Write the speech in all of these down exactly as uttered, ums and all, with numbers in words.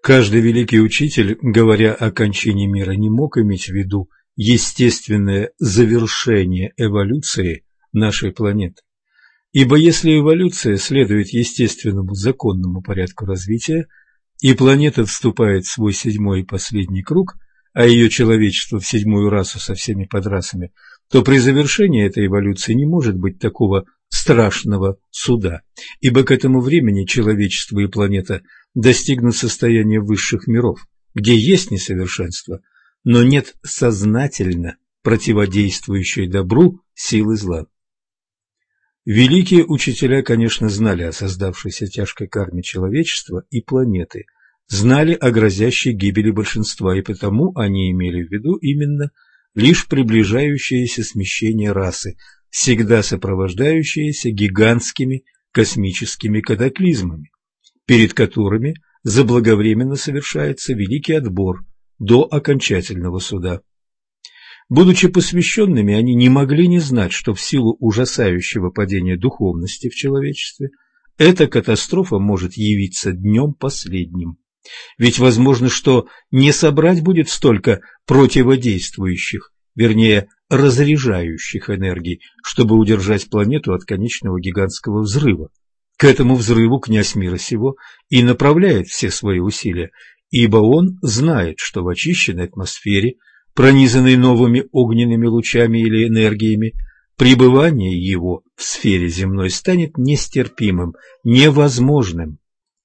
Каждый великий учитель, говоря о кончине мира, не мог иметь в виду естественное завершение эволюции нашей планеты. Ибо если эволюция следует естественному законному порядку развития, и планета вступает в свой седьмой и последний круг, а ее человечество в седьмую расу со всеми подрасами, то при завершении этой эволюции не может быть такого страшного суда, ибо к этому времени человечество и планета достигнут состояния высших миров, где есть несовершенство, но нет сознательно противодействующей добру силы зла. Великие учителя, конечно, знали о создавшейся тяжкой карме человечества и планеты, знали о грозящей гибели большинства, и потому они имели в виду именно лишь приближающееся смещение расы, всегда сопровождающееся гигантскими космическими катаклизмами, перед которыми заблаговременно совершается великий отбор до окончательного суда. Будучи посвященными, они не могли не знать, что в силу ужасающего падения духовности в человечестве эта катастрофа может явиться днем последним. Ведь возможно, что не собрать будет столько противодействующих, вернее, разряжающих энергий, чтобы удержать планету от конечного гигантского взрыва. К этому взрыву князь мира сего и направляет все свои усилия, ибо он знает, что в очищенной атмосфере, пронизанной новыми огненными лучами или энергиями, пребывание его в сфере земной станет нестерпимым, невозможным.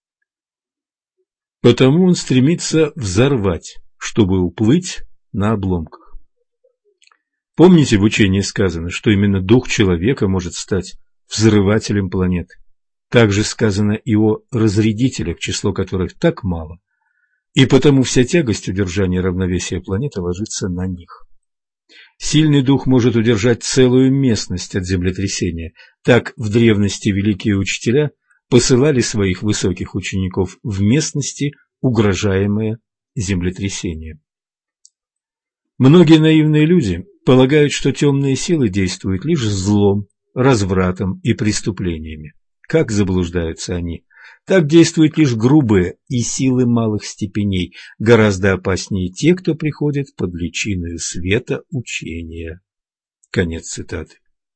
Потому он стремится взорвать, чтобы уплыть на обломках. Помните, в учении сказано, что именно дух человека может стать взрывателем планеты. Также сказано и о разрядителях, число которых так мало, и потому вся тягость удержания равновесия планеты ложится на них. Сильный дух может удержать целую местность от землетрясения. Так в древности великие учителя посылали своих высоких учеников в местности, угрожаемые землетрясением. Многие наивные люди полагают, что темные силы действуют лишь злом, развратом и преступлениями. Как заблуждаются они? Так действуют лишь грубые и силы малых степеней. Гораздо опаснее те, кто приходит под личиною света учения. Конец цитаты.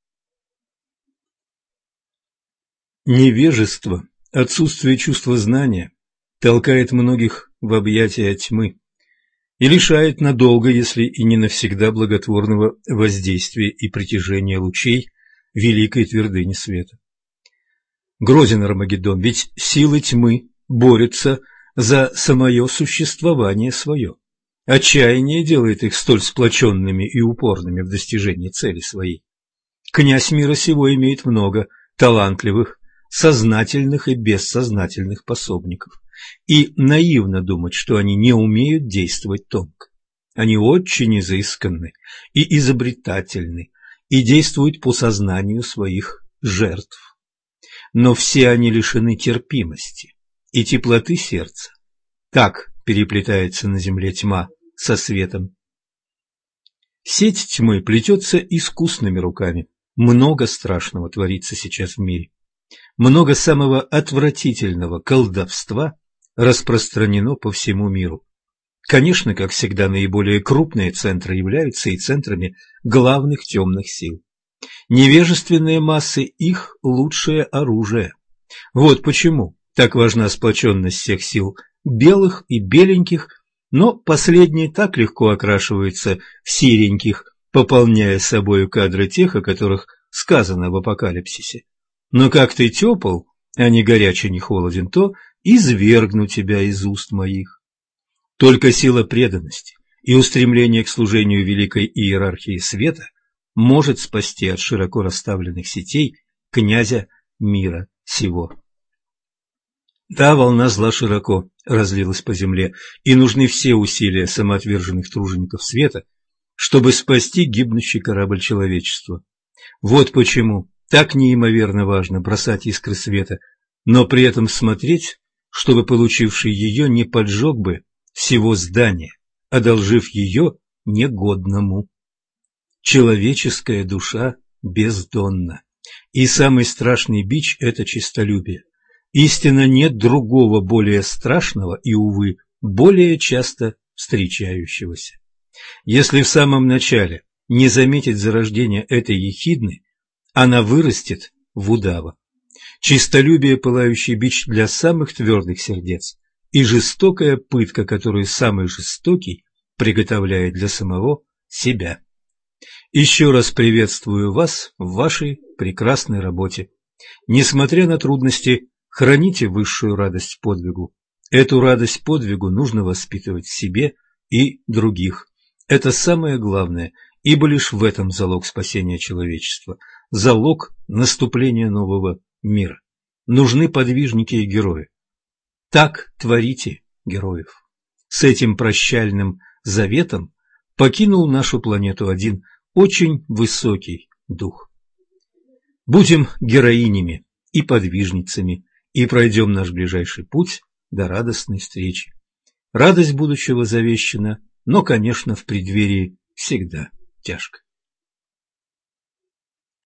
Невежество, отсутствие чувства знания толкает многих в объятия тьмы и лишает надолго, если и не навсегда, благотворного воздействия и притяжения лучей великой твердыни света. Грозен Армагеддон, ведь силы тьмы борются за самое существование свое. Отчаяние делает их столь сплоченными и упорными в достижении цели своей. Князь мира сего имеет много талантливых, сознательных и бессознательных пособников, и наивно думать, что они не умеют действовать тонко. Они очень изысканны и изобретательны, и действуют по сознанию своих жертв. Но все они лишены терпимости и теплоты сердца. Так переплетается на земле тьма со светом. Сеть тьмы плетется искусными руками. Много страшного творится сейчас в мире. Много самого отвратительного колдовства распространено по всему миру. Конечно, как всегда, наиболее крупные центры являются и центрами главных темных сил. Невежественные массы – их лучшее оружие. Вот почему так важна сплоченность всех сил белых и беленьких, но последние так легко окрашиваются в сереньких, пополняя собою кадры тех, о которых сказано в Апокалипсисе. Но как ты тепл, а не горячий, не холоден, то извергну тебя из уст моих. Только сила преданности и устремление к служению великой иерархии света может спасти от широко расставленных сетей князя мира сего. Да, волна зла широко разлилась по земле, и нужны все усилия самоотверженных тружеников света, чтобы спасти гибнущий корабль человечества. Вот почему так неимоверно важно бросать искры света, но при этом смотреть, чтобы получивший ее не поджег бы всего здания, одолжив ее негодному. Человеческая душа бездонна, и самый страшный бич – это честолюбие. Истинно нет другого более страшного и, увы, более часто встречающегося. Если в самом начале не заметить зарождения этой ехидны, она вырастет в удава. Чистолюбие – пылающий бич для самых твердых сердец, и жестокая пытка, которую самый жестокий приготовляет для самого себя. Еще раз приветствую вас в вашей прекрасной работе. Несмотря на трудности, храните высшую радость подвигу. Эту радость подвигу нужно воспитывать в себе и других. Это самое главное, ибо лишь в этом залог спасения человечества, залог наступления нового мира. Нужны подвижники и герои. Так творите героев. С этим прощальным заветом покинул нашу планету один очень высокий дух. Будем героинями и подвижницами, и пройдем наш ближайший путь до радостной встречи. Радость будущего завещана, но, конечно, в преддверии всегда тяжко.